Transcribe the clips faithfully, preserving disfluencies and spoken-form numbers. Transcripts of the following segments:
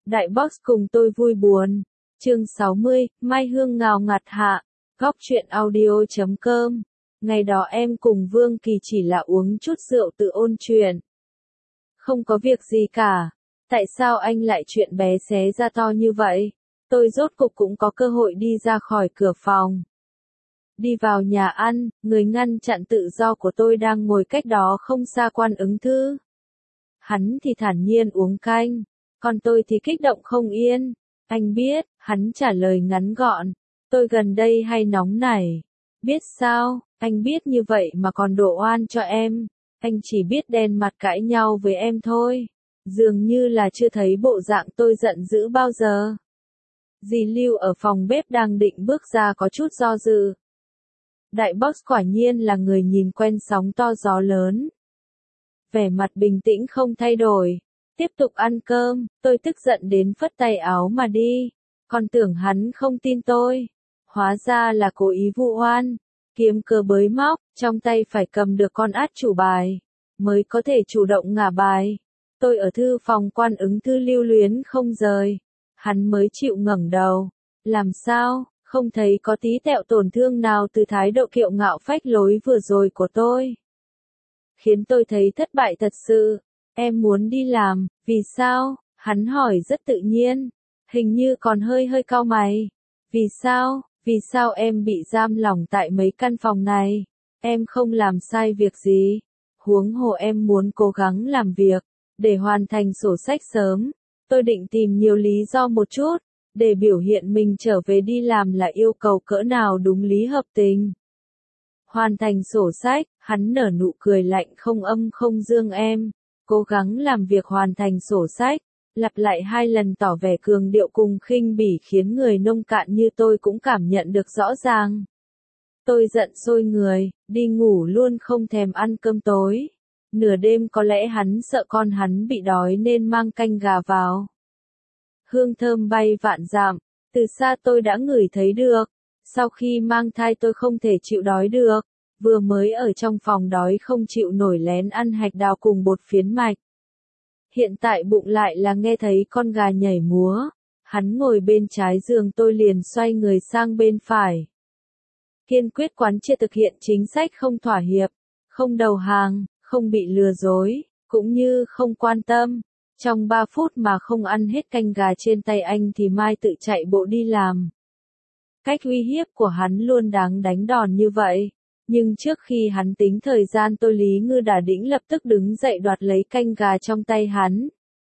Đại boss cùng tôi vui buồn. Chương sáu mươi, Mai Hương ngào ngạt hạ. Góc truyện audio chấm com. Ngày đó em cùng Vương Kỳ chỉ là uống chút rượu tự ôn chuyện. Không có việc gì cả. Tại sao anh lại chuyện bé xé ra to như vậy? Tôi rốt cục cũng có cơ hội đi ra khỏi cửa phòng. Đi vào nhà ăn, người ngăn chặn tự do của tôi đang ngồi cách đó không xa Quan Ứng Thư. Hắn thì thản nhiên uống canh, còn tôi thì kích động không yên. Anh biết, hắn trả lời ngắn gọn. Tôi gần đây hay nóng nảy. Biết sao, anh biết như vậy mà còn đổ oan cho em. Anh chỉ biết đen mặt cãi nhau với em thôi. Dường như là chưa thấy bộ dạng tôi giận dữ bao giờ. Dì Lưu ở phòng bếp đang định bước ra có chút do dự. Đại boss quả nhiên là người nhìn quen sóng to gió lớn. Vẻ mặt bình tĩnh không thay đổi. Tiếp tục ăn cơm, tôi tức giận đến phất tay áo mà đi. Còn tưởng hắn không tin tôi. Hóa ra là cố ý vu oan. Kiếm cớ bới móc, trong tay phải cầm được con át chủ bài. Mới có thể chủ động ngả bài. Tôi ở thư phòng Quan Ứng Thư lưu luyến không rời. Hắn mới chịu ngẩng đầu. Làm sao, không thấy có tí tẹo tổn thương nào từ thái độ kiệu ngạo phách lối vừa rồi của tôi. Khiến tôi thấy thất bại thật sự. Em muốn đi làm, vì sao? Hắn hỏi rất tự nhiên. Hình như còn hơi hơi cau mày. Vì sao? Vì sao em bị giam lỏng tại mấy căn phòng này? Em không làm sai việc gì. Huống hồ em muốn cố gắng làm việc, để hoàn thành sổ sách sớm. Tôi định tìm nhiều lý do một chút, để biểu hiện mình trở về đi làm là yêu cầu cỡ nào đúng lý hợp tình. Hoàn thành sổ sách, hắn nở nụ cười lạnh không âm không dương em. Cố gắng làm việc hoàn thành sổ sách, lặp lại hai lần tỏ vẻ cường điệu cùng khinh bỉ khiến người nông cạn như tôi cũng cảm nhận được rõ ràng. Tôi giận sôi người, đi ngủ luôn không thèm ăn cơm tối. Nửa đêm có lẽ hắn sợ con hắn bị đói nên mang canh gà vào. Hương thơm bay vạn dặm, từ xa tôi đã ngửi thấy được. Sau khi mang thai tôi không thể chịu đói được. Vừa mới ở trong phòng đói không chịu nổi lén ăn hạch đào cùng bột phiến mạch. Hiện tại bụng lại là nghe thấy con gà nhảy múa. Hắn ngồi bên trái giường tôi liền xoay người sang bên phải. Kiên quyết quán triệt thực hiện chính sách không thỏa hiệp, không đầu hàng, không bị lừa dối, cũng như không quan tâm. Trong ba phút mà không ăn hết canh gà trên tay anh thì Mai tự chạy bộ đi làm. Cách uy hiếp của hắn luôn đáng đánh đòn như vậy. Nhưng trước khi hắn tính thời gian tôi Lý Ngư Đà Đĩnh lập tức đứng dậy đoạt lấy canh gà trong tay hắn.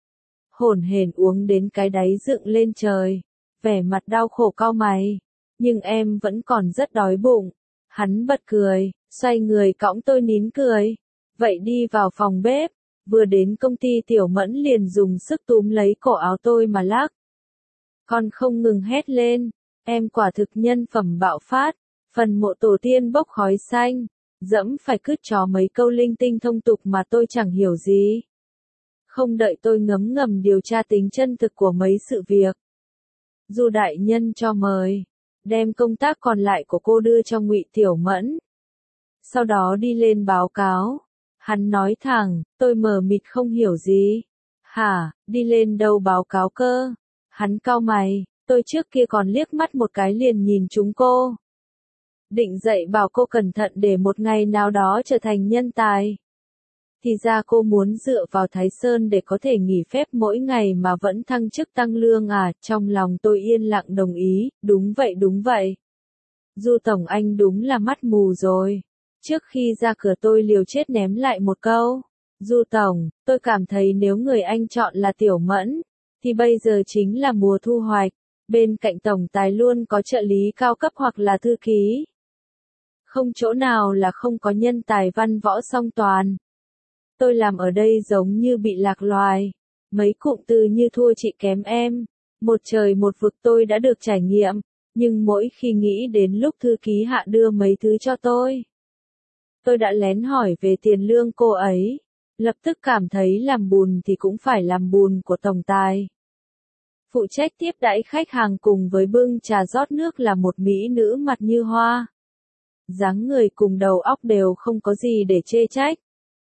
Hổn hển uống đến cái đáy dựng lên trời. Vẻ mặt đau khổ cau mày. Nhưng em vẫn còn rất đói bụng. Hắn bật cười, xoay người cõng tôi nín cười. Vậy đi vào phòng bếp. Vừa đến công ty Tiểu Mẫn liền dùng sức túm lấy cổ áo tôi mà lắc. Con không ngừng hét lên. Em quả thực nhân phẩm bạo phát. Phần mộ tổ tiên bốc khói xanh. Dẫm phải cứt chó mấy câu linh tinh thông tục mà tôi chẳng hiểu gì. Không đợi tôi ngấm ngầm điều tra tính chân thực của mấy sự việc. Du đại nhân cho mời. Đem công tác còn lại của cô đưa cho Ngụy Tiểu Mẫn. Sau đó đi lên báo cáo. Hắn nói thẳng, tôi mờ mịt không hiểu gì. Hả, đi lên đâu báo cáo cơ? Hắn cau mày, tôi trước kia còn liếc mắt một cái liền nhìn chúng cô. Định dạy bảo cô cẩn thận để một ngày nào đó trở thành nhân tài. Thì ra cô muốn dựa vào Thái Sơn để có thể nghỉ phép mỗi ngày mà vẫn thăng chức tăng lương à, trong lòng tôi yên lặng đồng ý, đúng vậy đúng vậy. Du Tổng anh đúng là mắt mù rồi. Trước khi ra cửa tôi liều chết ném lại một câu. Du Tổng, tôi cảm thấy nếu người anh chọn là Tiểu Mẫn, thì bây giờ chính là mùa thu hoạch. Bên cạnh tổng tài luôn có trợ lý cao cấp hoặc là thư ký. Không chỗ nào là không có nhân tài văn võ song toàn. Tôi làm ở đây giống như bị lạc loài. Mấy cụm từ như thua chị kém em. Một trời một vực tôi đã được trải nghiệm. Nhưng mỗi khi nghĩ đến lúc thư ký hạ đưa mấy thứ cho tôi. Tôi đã lén hỏi về tiền lương cô ấy. Lập tức cảm thấy làm bùn thì cũng phải làm bùn của tổng tài. Phụ trách tiếp đãi khách hàng cùng với bưng trà rót nước là một mỹ nữ mặt như hoa. Dáng người cùng đầu óc đều không có gì để chê trách.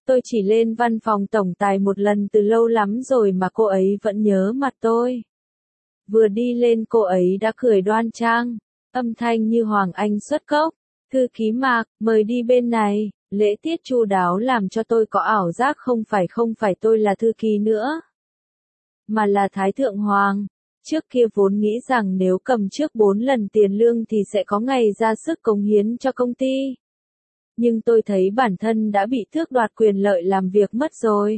Tôi chỉ lên văn phòng tổng tài một lần từ lâu lắm rồi mà cô ấy vẫn nhớ mặt tôi. Vừa đi lên cô ấy đã cười đoan trang, âm thanh như Hoàng Anh xuất cốc. Thư ký Mạc, mời đi bên này. Lễ tiết chu đáo làm cho tôi có ảo giác không phải không phải tôi là thư ký nữa, mà là Thái Thượng Hoàng. Trước kia vốn nghĩ rằng nếu cầm trước bốn lần tiền lương thì sẽ có ngày ra sức cống hiến cho công ty. Nhưng tôi thấy bản thân đã bị tước đoạt quyền lợi làm việc mất rồi.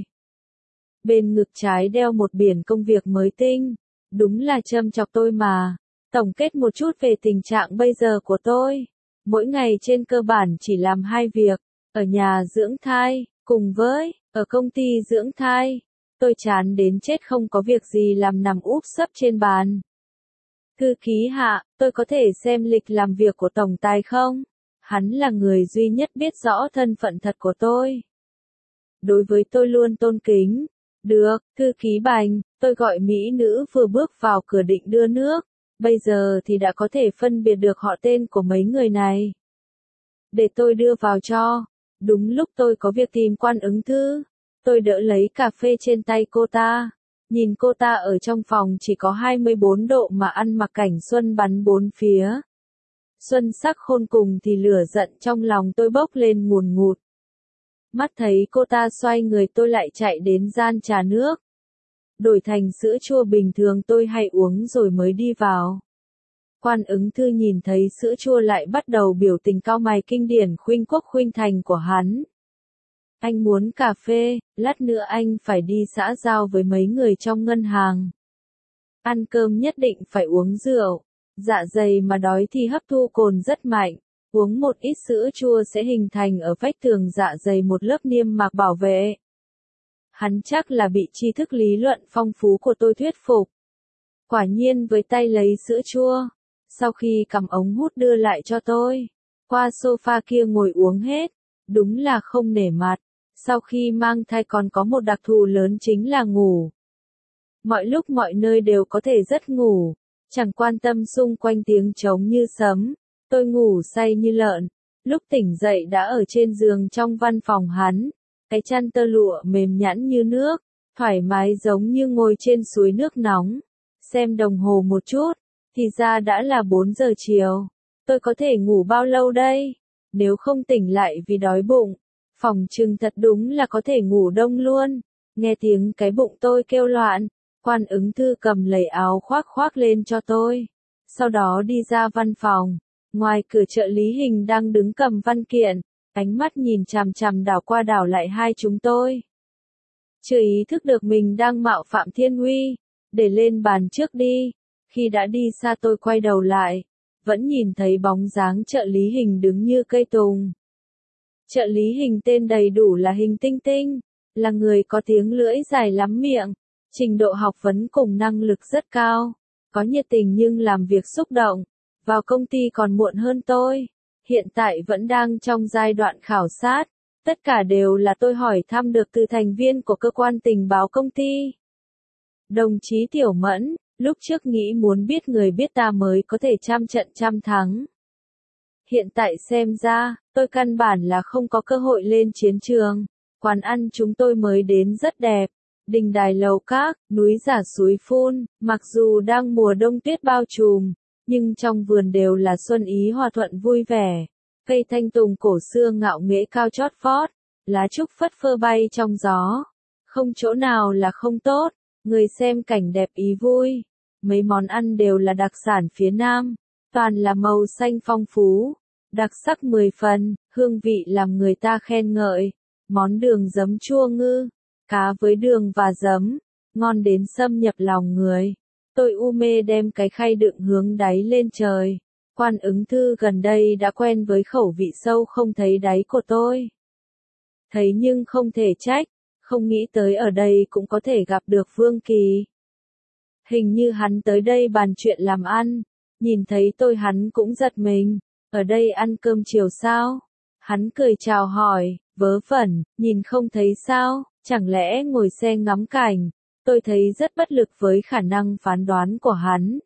Bên ngực trái đeo một biển công việc mới tinh. Đúng là châm chọc tôi mà. Tổng kết một chút về tình trạng bây giờ của tôi. Mỗi ngày trên cơ bản chỉ làm hai việc. Ở nhà dưỡng thai, cùng với, ở công ty dưỡng thai. Tôi chán đến chết không có việc gì làm nằm úp sấp trên bàn. Thư ký Hạ, tôi có thể xem lịch làm việc của tổng tài không? Hắn là người duy nhất biết rõ thân phận thật của tôi. Đối với tôi luôn tôn kính. Được, thư ký Bành, tôi gọi mỹ nữ vừa bước vào cửa định đưa nước. Bây giờ thì đã có thể phân biệt được họ tên của mấy người này. Để tôi đưa vào cho. Đúng lúc tôi có việc tìm Quan Ứng Thư. Tôi đỡ lấy cà phê trên tay cô ta. Nhìn cô ta ở trong phòng chỉ có hai mươi bốn độ mà ăn mặc cảnh xuân bắn bốn phía. Xuân sắc khôn cùng thì lửa giận trong lòng tôi bốc lên ngùn ngụt. Mắt thấy cô ta xoay người tôi lại chạy đến gian trà nước. Đổi thành sữa chua bình thường tôi hay uống rồi mới đi vào. Quan Ứng Thư nhìn thấy sữa chua lại bắt đầu biểu tình cau mày kinh điển khuynh quốc khuynh thành của hắn. Anh muốn cà phê, lát nữa anh phải đi xã giao với mấy người trong ngân hàng. Ăn cơm nhất định phải uống rượu. Dạ dày mà đói thì hấp thu cồn rất mạnh. Uống một ít sữa chua sẽ hình thành ở vách tường dạ dày một lớp niêm mạc bảo vệ. Hắn chắc là bị tri thức lý luận phong phú của tôi thuyết phục. Quả nhiên với tay lấy sữa chua. Sau khi cầm ống hút đưa lại cho tôi. Qua sofa kia ngồi uống hết. Đúng là không nể mặt. Sau khi mang thai còn có một đặc thù lớn chính là ngủ. Mọi lúc mọi nơi đều có thể rất ngủ. Chẳng quan tâm xung quanh tiếng trống như sấm. Tôi ngủ say như lợn. Lúc tỉnh dậy đã ở trên giường trong văn phòng hắn. Cái chăn tơ lụa mềm nhẵn như nước. Thoải mái giống như ngồi trên suối nước nóng. Xem đồng hồ một chút. Thì ra đã là bốn giờ chiều. Tôi có thể ngủ bao lâu đây? Nếu không tỉnh lại vì đói bụng. Phòng trừng thật đúng là có thể ngủ đông luôn. Nghe tiếng cái bụng tôi kêu loạn. Quan Ứng Thư cầm lấy áo khoác khoác lên cho tôi. Sau đó đi ra văn phòng. Ngoài cửa trợ lý Hình đang đứng cầm văn kiện. Ánh mắt nhìn chằm chằm đảo qua đảo lại hai chúng tôi. Chưa ý thức được mình đang mạo phạm thiên uy. Để lên bàn trước đi. Khi đã đi xa tôi quay đầu lại. Vẫn nhìn thấy bóng dáng trợ lý Hình đứng như cây tùng. Trợ lý Hình tên đầy đủ là Hình Tinh Tinh. Là người có tiếng lưỡi dài lắm miệng. Trình độ học vấn cùng năng lực rất cao. Có nhiệt tình nhưng làm việc xúc động. Vào công ty còn muộn hơn tôi. Hiện tại vẫn đang trong giai đoạn khảo sát. Tất cả đều là tôi hỏi thăm được từ thành viên của cơ quan tình báo công ty. Đồng chí Tiểu Mẫn, lúc trước nghĩ muốn biết người biết ta mới có thể trăm trận trăm thắng. Hiện tại xem ra, tôi căn bản là không có cơ hội lên chiến trường. Quán ăn chúng tôi mới đến rất đẹp. Đình đài lầu các, núi giả suối phun, mặc dù đang mùa đông tuyết bao trùm, nhưng trong vườn đều là xuân ý hòa thuận vui vẻ. Cây thanh tùng cổ xưa ngạo nghễ cao chót vót, lá trúc phất phơ bay trong gió. Không chỗ nào là không tốt, người xem cảnh đẹp ý vui. Mấy món ăn đều là đặc sản phía Nam, toàn là màu xanh phong phú, đặc sắc mười phần, hương vị làm người ta khen ngợi. Món đường giấm chua ngư, cá với đường và giấm, ngon đến xâm nhập lòng người. Tôi u mê đem cái khay đựng hướng đáy lên trời. Quan Ứng Thư gần đây đã quen với khẩu vị sâu không thấy đáy của tôi. Thấy nhưng không thể trách, không nghĩ tới ở đây cũng có thể gặp được Vương Kỳ. Hình như hắn tới đây bàn chuyện làm ăn, nhìn thấy tôi hắn cũng giật mình, ở đây ăn cơm chiều sao? Hắn cười chào hỏi, vớ vẩn, nhìn không thấy sao, chẳng lẽ ngồi xe ngắm cảnh, tôi thấy rất bất lực với khả năng phán đoán của hắn.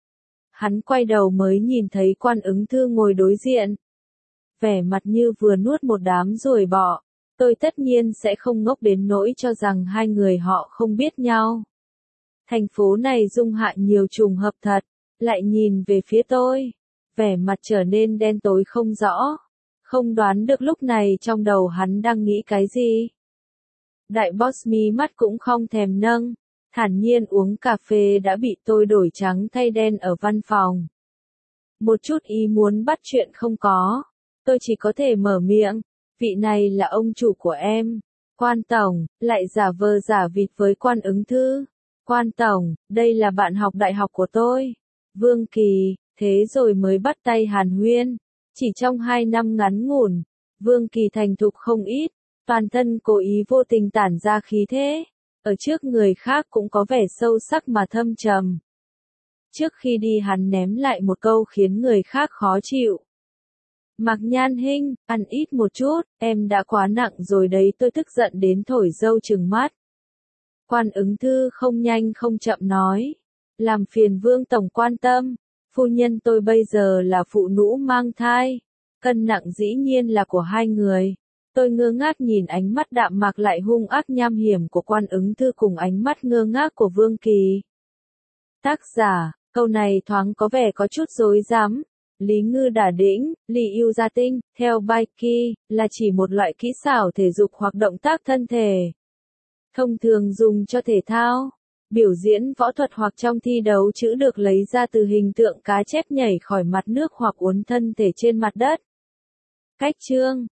Hắn quay đầu mới nhìn thấy Quan Ứng Thư ngồi đối diện. Vẻ mặt như vừa nuốt một đám ruồi bọ, Tôi tất nhiên sẽ không ngốc đến nỗi cho rằng hai người họ không biết nhau. Thành phố này dung hạ nhiều trùng hợp thật, lại nhìn về phía tôi. Vẻ mặt trở nên đen tối không rõ. Không đoán được lúc này trong đầu hắn đang nghĩ cái gì. Đại boss mí mắt cũng không thèm nâng, thản nhiên uống cà phê đã bị tôi đổi trắng thay đen ở văn phòng. Một chút ý muốn bắt chuyện không có, tôi chỉ có thể mở miệng, vị này là ông chủ của em. Quan tổng, lại giả vờ giả vịt với Quan Ứng Thư. Quan tổng, đây là bạn học đại học của tôi. Vương Kỳ, thế rồi mới bắt tay hàn huyên. Chỉ trong hai năm ngắn ngủn, Vương Kỳ thành thục không ít, toàn thân cố ý vô tình tản ra khí thế. Ở trước người khác cũng có vẻ sâu sắc mà thâm trầm. Trước khi đi hắn ném lại một câu khiến người khác khó chịu. Mạc Nhan Hinh, ăn ít một chút, em đã quá nặng rồi đấy. Tôi tức giận đến thổi dâu trừng mắt. Quan Ứng Thư không nhanh không chậm nói. Làm phiền Vương tổng quan tâm, phu nhân tôi bây giờ là phụ nữ mang thai. Cân nặng dĩ nhiên là của hai người. Tôi ngơ ngác nhìn ánh mắt đạm mạc lại hung ác nham hiểm của Quan Ứng Thư cùng ánh mắt ngơ ngác của Vương Kỳ. Tác giả, câu này thoáng có vẻ có chút rối rắm. Lý Ngư Đả Đĩnh, Lý Yêu Gia Tinh, theo Baiki, là chỉ một loại kỹ xảo thể dục hoặc động tác thân thể. Thông thường dùng cho thể thao, biểu diễn võ thuật hoặc trong thi đấu chữ được lấy ra từ hình tượng cá chép nhảy khỏi mặt nước hoặc uốn thân thể trên mặt đất. Cách chương